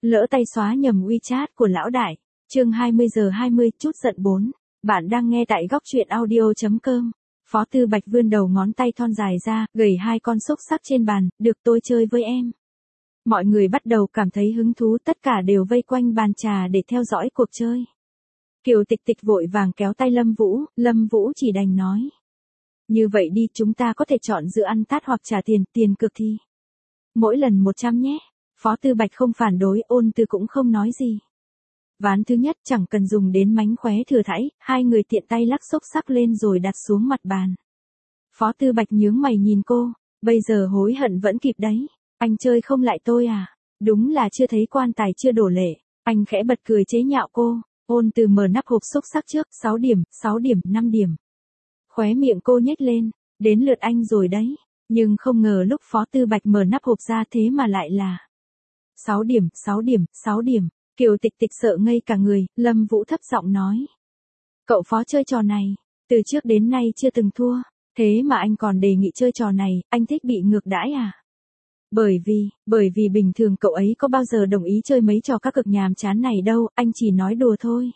Lỡ tay xóa nhầm WeChat của lão đại. Chương 20:20, chút giận 4. Bạn đang nghe tại góc truyện audio.com. Phó Tư Bạch vươn đầu ngón tay thon dài ra, gẩy hai con xúc xắc trên bàn, được tôi chơi với em. Mọi người bắt đầu cảm thấy hứng thú, tất cả đều vây quanh bàn trà để theo dõi cuộc chơi. Kiều Tịch Tịch vội vàng kéo tay Lâm Vũ chỉ đành nói. Như vậy đi, chúng ta có thể chọn giữa ăn tát hoặc trả tiền cược thì. Mỗi lần 100 nhé. Phó Tư Bạch không phản đối, Ôn Từ cũng không nói gì. Ván thứ nhất chẳng cần dùng đến mánh khóe thừa thãi, hai người tiện tay lắc xúc xắc lên rồi đặt xuống mặt bàn. Phó Tư Bạch nhướng mày nhìn cô, bây giờ hối hận vẫn kịp đấy. Anh chơi không lại tôi à? Đúng là chưa thấy quan tài chưa đổ lệ. Anh khẽ bật cười chế nhạo cô. Ôn Từ mở nắp hộp xúc xắc trước, 6 điểm, 5 điểm. Khóe miệng cô nhếch lên, đến lượt anh rồi đấy. Nhưng không ngờ lúc Phó Tư Bạch mở nắp hộp ra thế mà lại là 6 điểm. Kiều Tịch Tịch sợ ngây cả người, Lâm Vũ thấp giọng nói. Cậu Phó chơi trò này, từ trước đến nay chưa từng thua, thế mà anh còn đề nghị chơi trò này, anh thích bị ngược đãi à? Bởi vì bình thường cậu ấy có bao giờ đồng ý chơi mấy trò các cực nhàm chán này đâu, anh chỉ nói đùa thôi.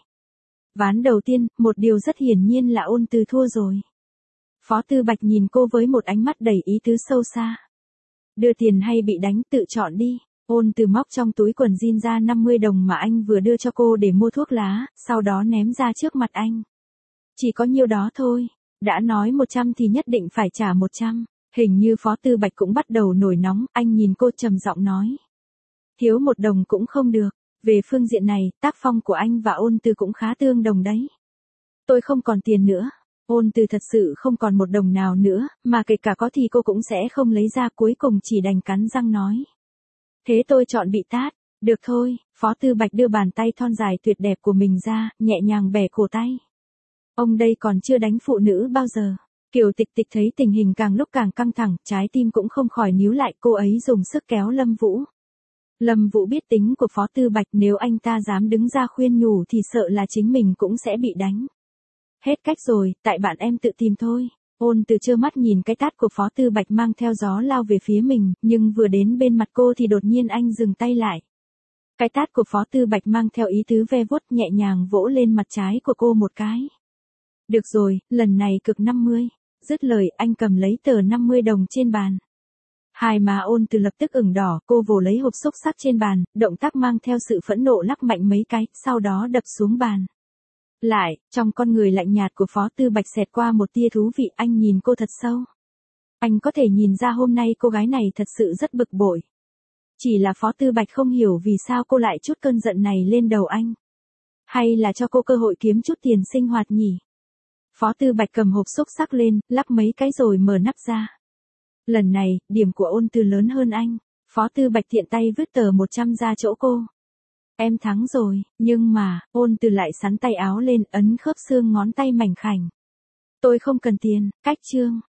Ván đầu tiên, một điều rất hiển nhiên là Ôn Từ thua rồi. Phó Tư Bạch nhìn cô với một ánh mắt đầy ý tứ sâu xa. Đưa tiền hay bị đánh, tự chọn đi. Ôn Từ móc trong túi quần jean ra 50 đồng mà anh vừa đưa cho cô để mua thuốc lá, sau đó ném ra trước mặt anh. Chỉ có nhiêu đó thôi, đã nói 100 thì nhất định phải trả 100. Hình như Phó Tư Bạch cũng bắt đầu nổi nóng, anh nhìn cô trầm giọng nói. Thiếu 1 đồng cũng không được, về phương diện này, tác phong của anh và Ôn Từ cũng khá tương đồng đấy. Tôi không còn tiền nữa. Ôn Từ thật sự không còn 1 đồng nào nữa, mà kể cả có thì cô cũng sẽ không lấy ra, cuối cùng chỉ đành cắn răng nói. Thế tôi chọn bị tát. Được thôi, Phó Tư Bạch đưa bàn tay thon dài tuyệt đẹp của mình ra, nhẹ nhàng bẻ cổ tay. Ông đây còn chưa đánh phụ nữ bao giờ. Kiều Tịch Tịch thấy tình hình càng lúc càng căng thẳng, trái tim cũng không khỏi níu lại, cô ấy dùng sức kéo Lâm Vũ. Lâm Vũ biết tính của Phó Tư Bạch, nếu anh ta dám đứng ra khuyên nhủ thì sợ là chính mình cũng sẽ bị đánh. Hết cách rồi, tại bạn em tự tìm thôi. Ôn Từ trơ mắt nhìn cái tát của Phó Tư Bạch mang theo gió lao về phía mình, nhưng vừa đến bên mặt cô thì đột nhiên anh dừng tay lại. Cái tát của Phó Tư Bạch mang theo ý tứ ve vuốt, nhẹ nhàng vỗ lên mặt trái của cô một cái. Được rồi, lần này cực 50. Dứt lời, anh cầm lấy tờ 50 đồng trên bàn. Hai má Ôn Từ lập tức ửng đỏ, cô vồ lấy hộp xúc xắc trên bàn, động tác mang theo sự phẫn nộ lắc mạnh mấy cái, sau đó đập xuống bàn. Lại, trong con người lạnh nhạt của Phó Tư Bạch xẹt qua một tia thú vị, anh nhìn cô thật sâu. Anh có thể nhìn ra hôm nay cô gái này thật sự rất bực bội. Chỉ là Phó Tư Bạch không hiểu vì sao cô lại trút cơn giận này lên đầu anh. Hay là cho cô cơ hội kiếm chút tiền sinh hoạt nhỉ? Phó Tư Bạch cầm hộp xúc xắc lên, lắc mấy cái rồi mở nắp ra. Lần này, điểm của Ôn Từ lớn hơn anh. Phó Tư Bạch tiện tay vứt tờ 100 ra chỗ cô. Em thắng rồi, nhưng mà, Ôn Từ lại sắn tay áo lên, ấn khớp xương ngón tay mảnh khảnh. Tôi không cần tiền, cách chương.